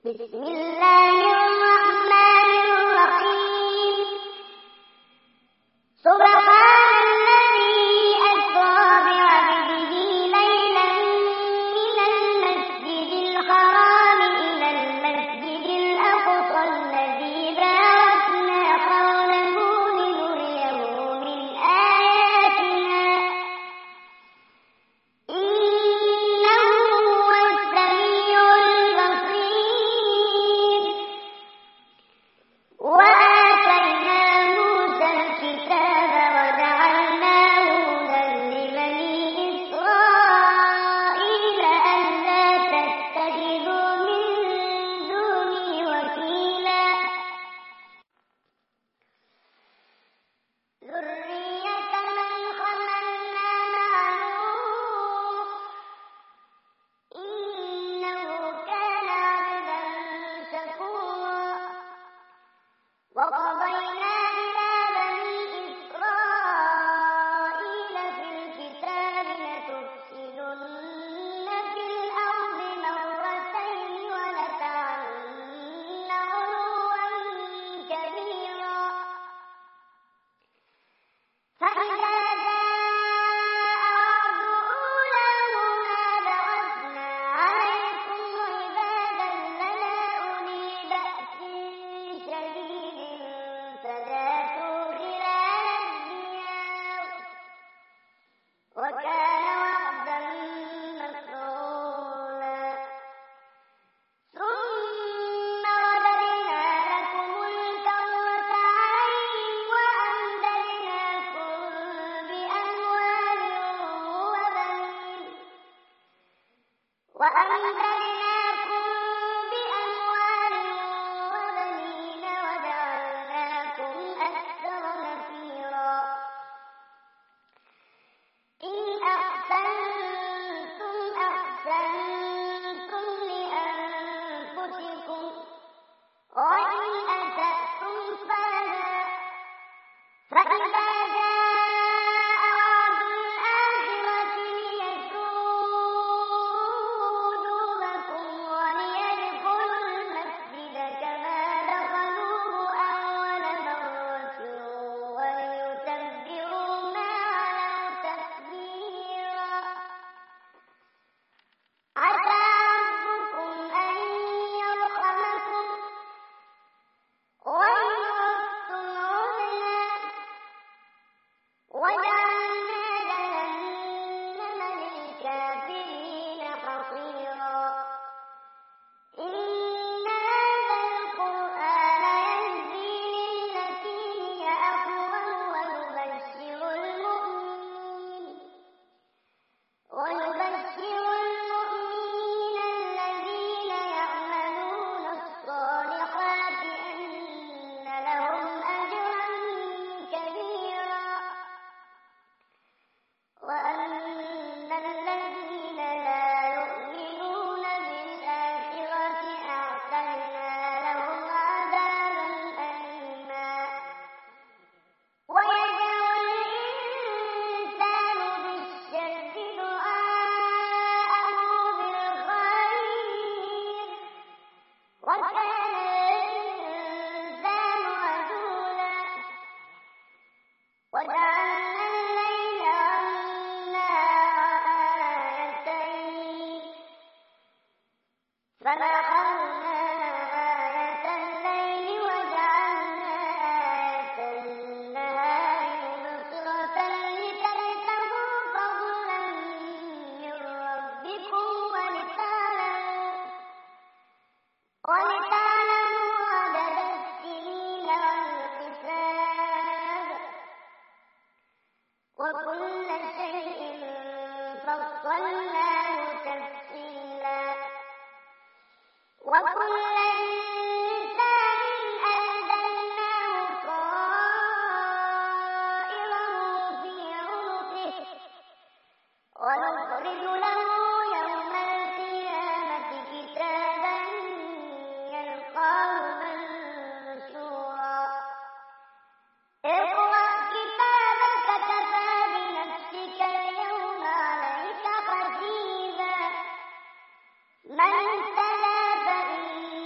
بسم الله الرحمن الرحيم. سبحان الذي أسرى بعبده ليلا من المسجد الحرام إلى المسجد الأقصى الذي باركنا حوله لنريه من آياتنا إنه هو السميع البصير. وآتينا موسى الكتاب وجعلناه هدى لبني إسرائيل ألا تتخذوا من دوني وكيلا ذرية من حملنا مع نوح إنه كان عبدا شكورا. وقضينا إلى بني إسرائيل في الكتاب لتفسدن في الأرض مرتين ولتعلن علوا كبيرا. فإذا جاء وعد أولاهما بعثنا عليكم عبادا لنا أولي بأس شديد فجاسوا خلال الديار وكان وعدا مفعولا. ثم رددنا لكم الكرة عليهم وأمددناكم بأموال وبنين وجعلناكم أكثر نفيرا. إن أحسنتم أحسنتم لأنفسكم وإن أسأتم فلها. فإذا جاء وعد الآخرة ليسوءوا وجوهكم وليدخلوا المسجد كما دخلوه أول مرة وليتبروا ما علوا تتبيرا. عسى ربكم أن يرحمكم وإن عدتم عدنا وجعلنا جهنم للكافرين حصيرا. إن هذا القرآن يهدي للتي هي أقوم ويبشر المؤمنين الذين يعملون الصالحات أن لهم أجرا كبيرا. وأن الذين لا يؤمنون بالآخرة أعتدنا لهم عذابا أليما. ويدعو الإنسان بالشر دعاءه بالخير وكان الإنسان عجولا. وجعلنا الليل والنهار آيتين فمحونا آية الليل وجعلنا آية النهار مبصرة لتبتغوا فضلا من ربكم ولتعلموا عدد السنين والحساب وكل شيء فصلناه تفصيلا. وكل إنسان ألزمناه طائره في عنقه ونخرج له يوم القيامة كتابا يلقاه منشورا. اقرأ كتابك كفى بنفسك اليوم عليك حسيبا. من اهتدى فإن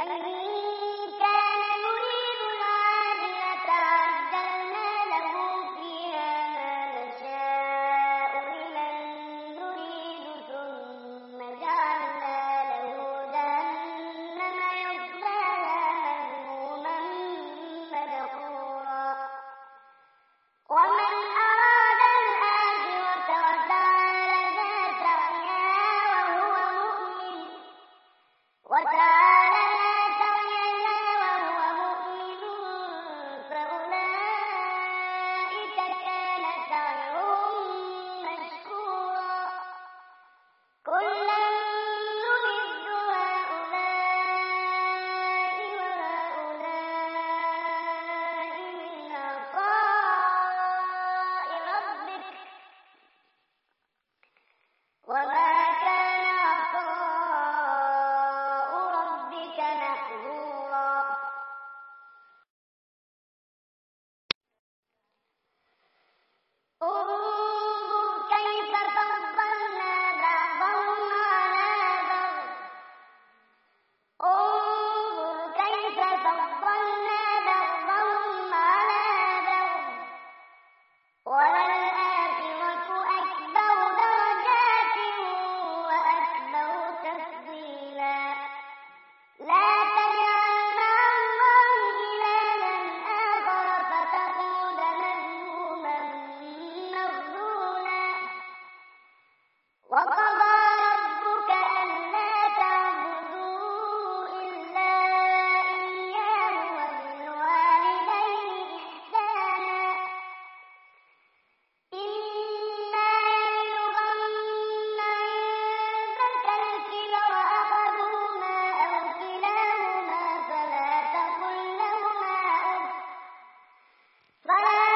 من كان يريد العاجلة عجلنا له فيها ما نشاء لمن نريد ثم جعلنا له جهنم يصلاها مذموما مدحورا ومن أراد الآخرة وسعى لها سعيها وهو مؤمن فأولئك كان سعيهم مشكورا كلا نمد هؤلاء وهؤلاء من عطاء ربك وما كان عطاء ربك محظورا انظر كيف فضلنا بعضهم على بعض وللآخرة أكبر درجات وأكبر تفضيلا لا تجعل مع الله إلها آخر فتقعد مذموما مخذولا وقضى ربك ألا تعبدوا إلا إياه وبالوالدين إحسانا إما يبلغن عندك الكبر أحدهما أو كلاهما فلا تقل لهما أف ولا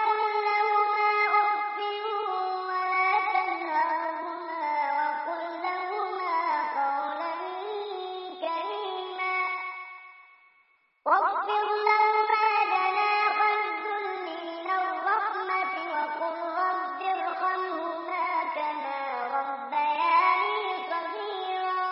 تنهرهما وقل لهما قولا كريما واخفض لهما جناح الذل من الرحمة وقل رب ارحمهما كما ربياني صغيرا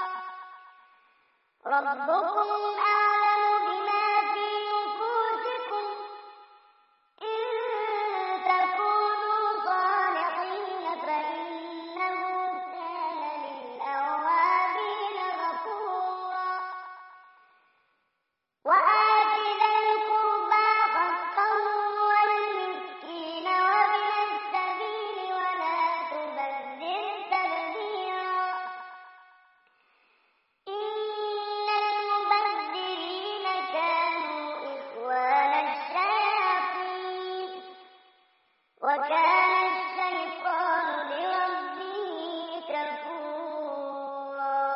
ربكم أعلم بما في نفوسكم إن تكونوا صالحين فإنه كان للأوابين غفورا وآت ذا القربى حقه والمسكين وابن السبيل ولا تبذر تبذيرا إن المبذرين كانوا إخوان الشياطين وكان الشيطان لربه كفورا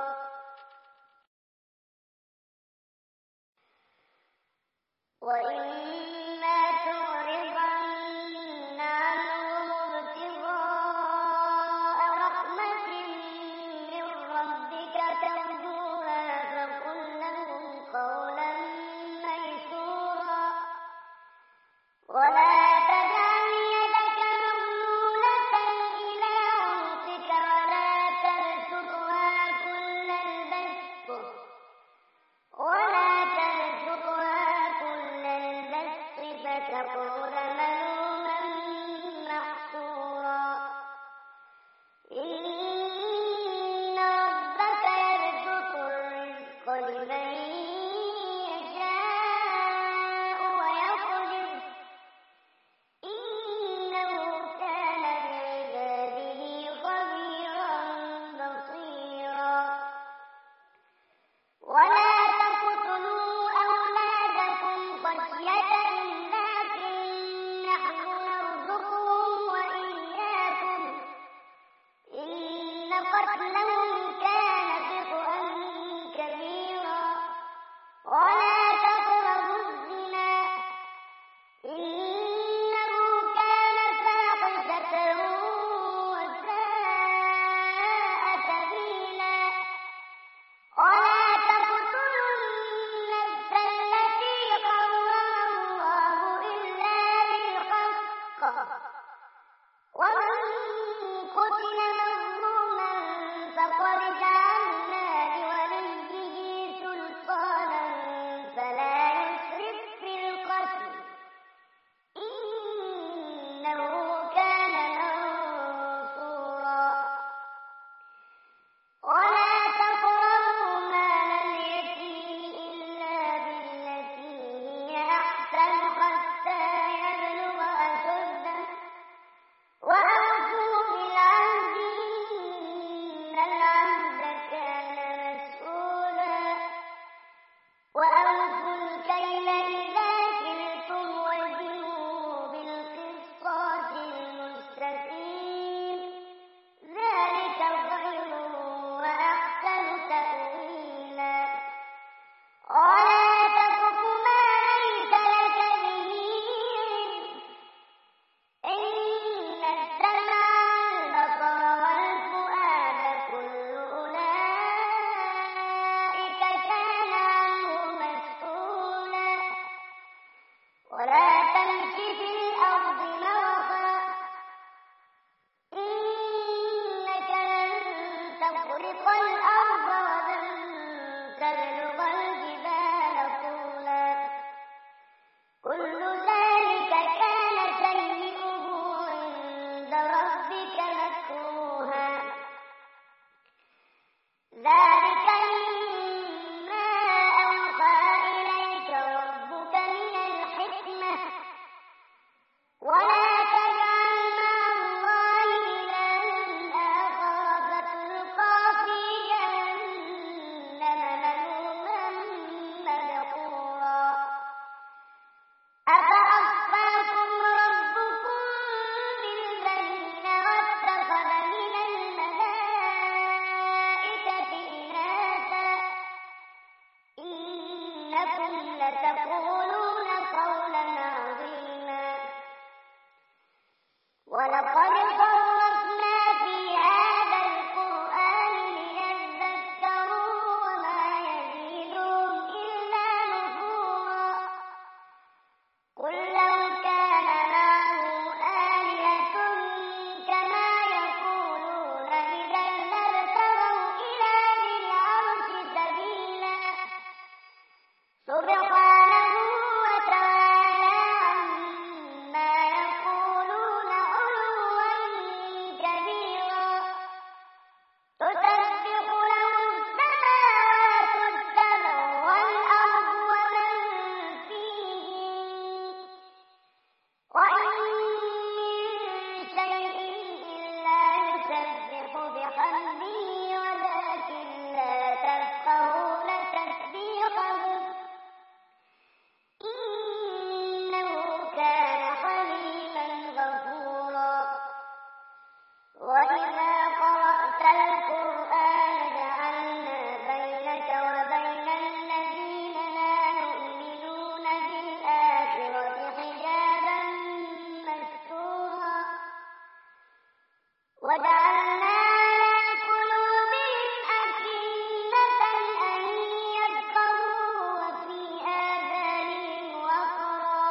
وإما تعرضن عنهم ابتغاء رحمة من ربك ترجوها فقل لهم قولا ميسورا ولا تجعل يدك مغلولة إلى عنقك ولا تبسطها كل البسط فتقعد ملوما محسورا إن ربك يبسط الرزق لمن يشاء ويقدر إنه كان بعباده خبيرا بصيرا ولا تقتلوا أولادكم خشية إملاق نحن نرزقهم وإياكم إن قتلهم كان خطأ كبيرا ولا تقربوا الزنا إنه كان فاحشة وساء سبيلا ولا تقتلوا النفس التي حرم الله إلا بالحق ومن قتل مظلوما ولقد صرفنا في هذا القرآن ليذكروا وما يزيدهم إلا نفورا قل لو كان معه آلهة كما يقولون إذا لابتغوا إلى ذي العرش سبيلا سبحانه وتعالى عما يقولون علوا كبيرا تسبح له السماوات السبع والأرض ومن فيهن وإن من شيء إلا يسبح بحمده ولكن لا تفقهون تسبيحهم إنه كان حليما غفورا وإذا قرأت القرآن جعلنا بينك وبين الذين لا يؤمنون بالآخرة حجابا مستورا وجعلنا على قلوبهم أكنة أن يفقهوا وفي آذانهم وقرا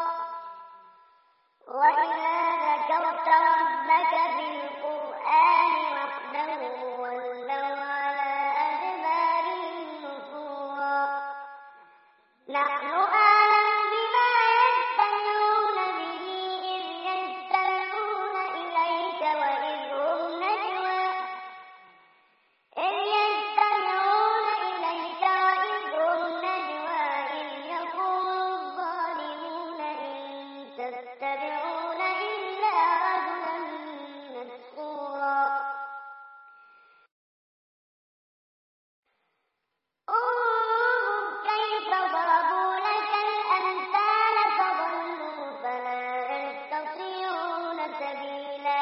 وإذا ذكرت ربك في القرآن وحده ولوا على أدبارهم نفورا نحن أعلم بما يستمعون به إذ يستمعون إليك وإذ هم نجوى إذ يقول الظالمون إن تتبعون إلا رجلا مسحورا انظر كيف ضربوا لك الأمثال فضلوا فلا يستطيعون سبيلا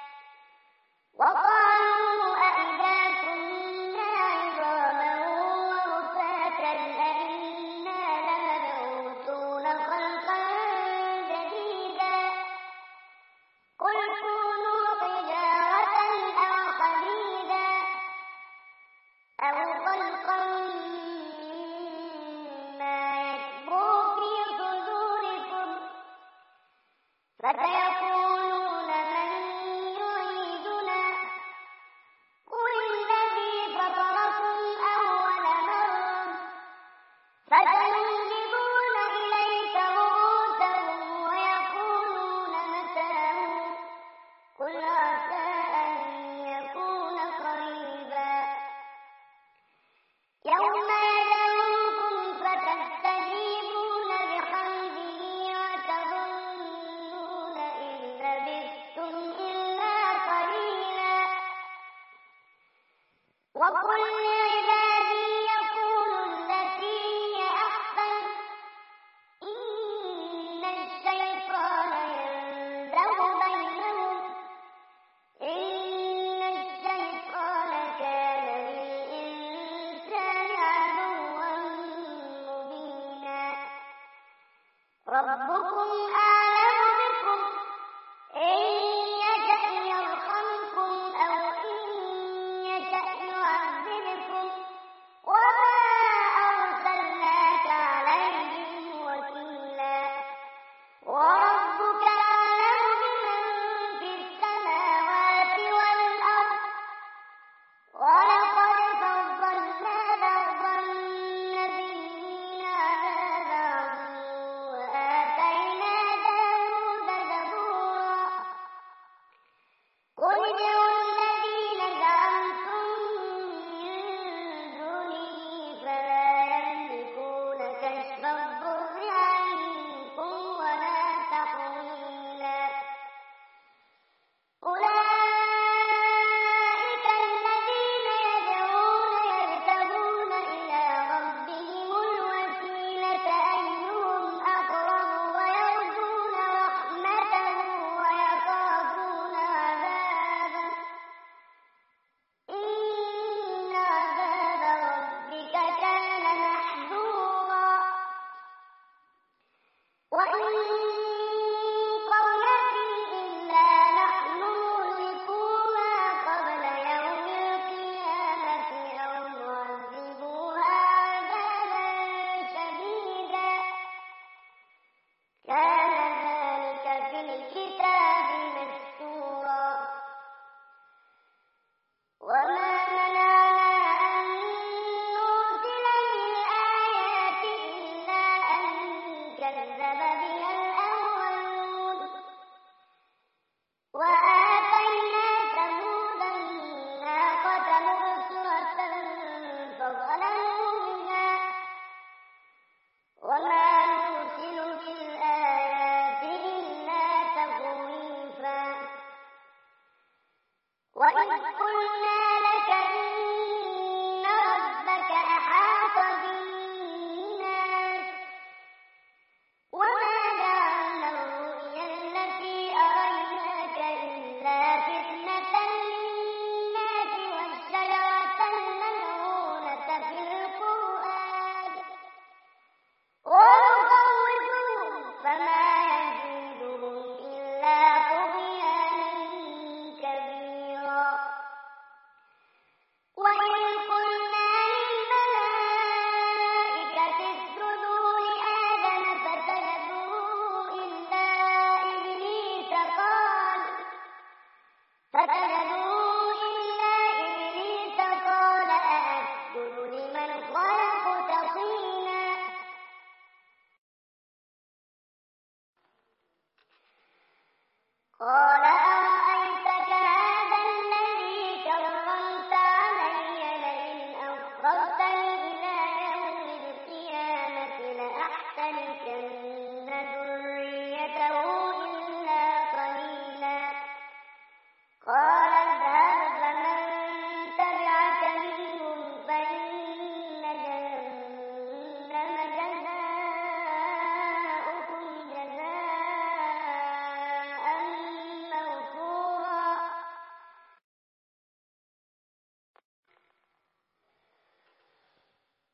وقالوا أإذا كنا عظاما ورفاتا أإنا لمبعوثون خلقا جديدا قل كونوا حجارة أو حديدا أو خلقا مما يكبر في صدوركم فسيقولون من يعيدنا قل الذي فطركم أول مرة فسينغضون إليك رؤوسهم ويقولون متى قل عسى أن يكون قريبا يوم يدعوكم فتستجيبون بحمده وتظنون إن لبثتم إلا قليلا وقل لعبادي يقولوا التي هي أحسن إن الشيطان ينزغ بينهم إن الشيطان كان للإنسان عدوا مبينا ربكم أعلم بكم إن يشأ يرحمكم أو إن يشأ يعذبكم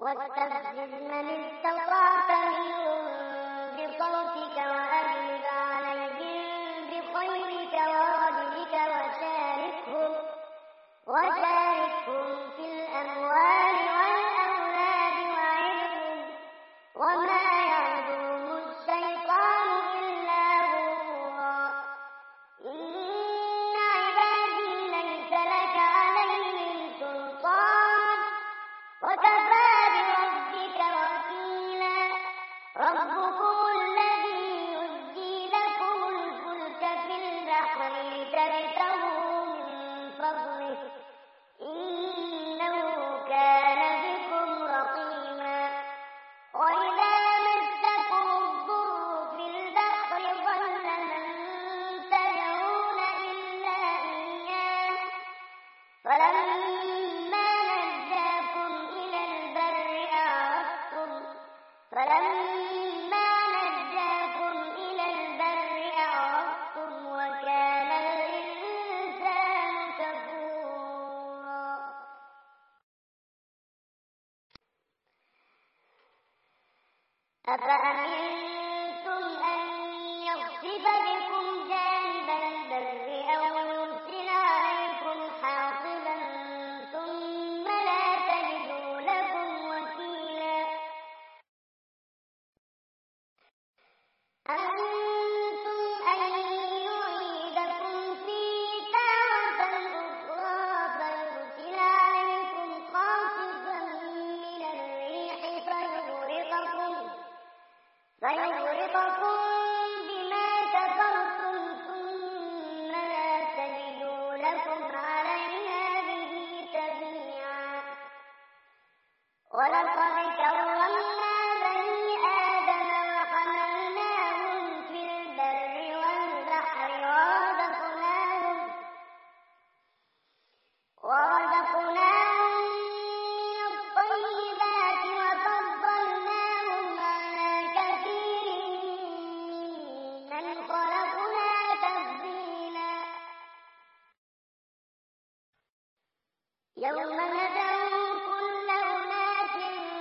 واستفزز من استطعت منهم بصوتك وأجلب عليهم بخيلك ورجلك وشاركهم في الأموال والأولاد وعدهم وما يعدهم الشيطان إلا غرورا إن عبادي ليس لك عليهم سلطان وكفى بربك وكيلا ربكم الذي يزجي لكم الفلك في البحر لتبتغوا من فضله إنه كان بكم رحيما وإذا مسكم الضر في البحر ضل من تدعون إلا إياه فلما نجاكم إلى البر أعرضتم وكان الإنسان كفورا أفأمنتم أن يخسف بكم جانب البر أو يرسل عليكم حاصبا ثم لا تجدوا لكم وكيلا أأمنتم أن يعيدكم فيه تارة أخرى فيرسل عليكم قاصفا من الريح فيغرقكم بما كفرتم ثم لا تجدوا لكم علينا به تبيعا ولقد كرمنا بني آدم وحملناهم في البر والبحر ورزقناهم من الطيبات وفضلناهم على كثير ممن خلقنا تفضيلا يوم ندعو كل أناس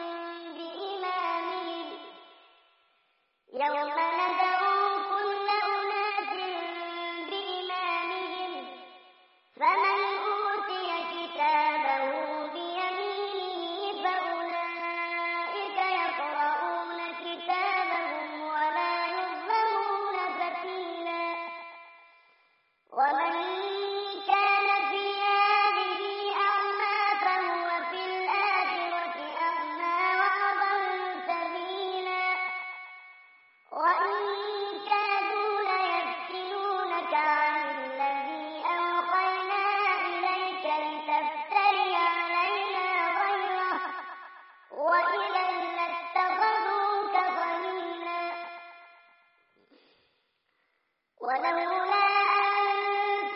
بإمامهم فمن أوتي كتابه بيمينه فأولئك يقرؤون كتابهم ولا يظلمون فتيلا ومن كان في هذه أعمى فهو في الآخرة أعمى وأضل سبيلا وإن كادوا ليفتنونك عن الذي أوحينا إليك لتفتري علينا غيره وإذا لاتخذوك خليلا ولولا أن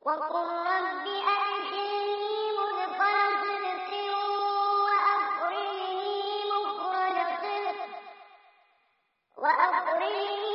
وقل رب أدخلني مدخل صدق وأخرجني مخرج صدق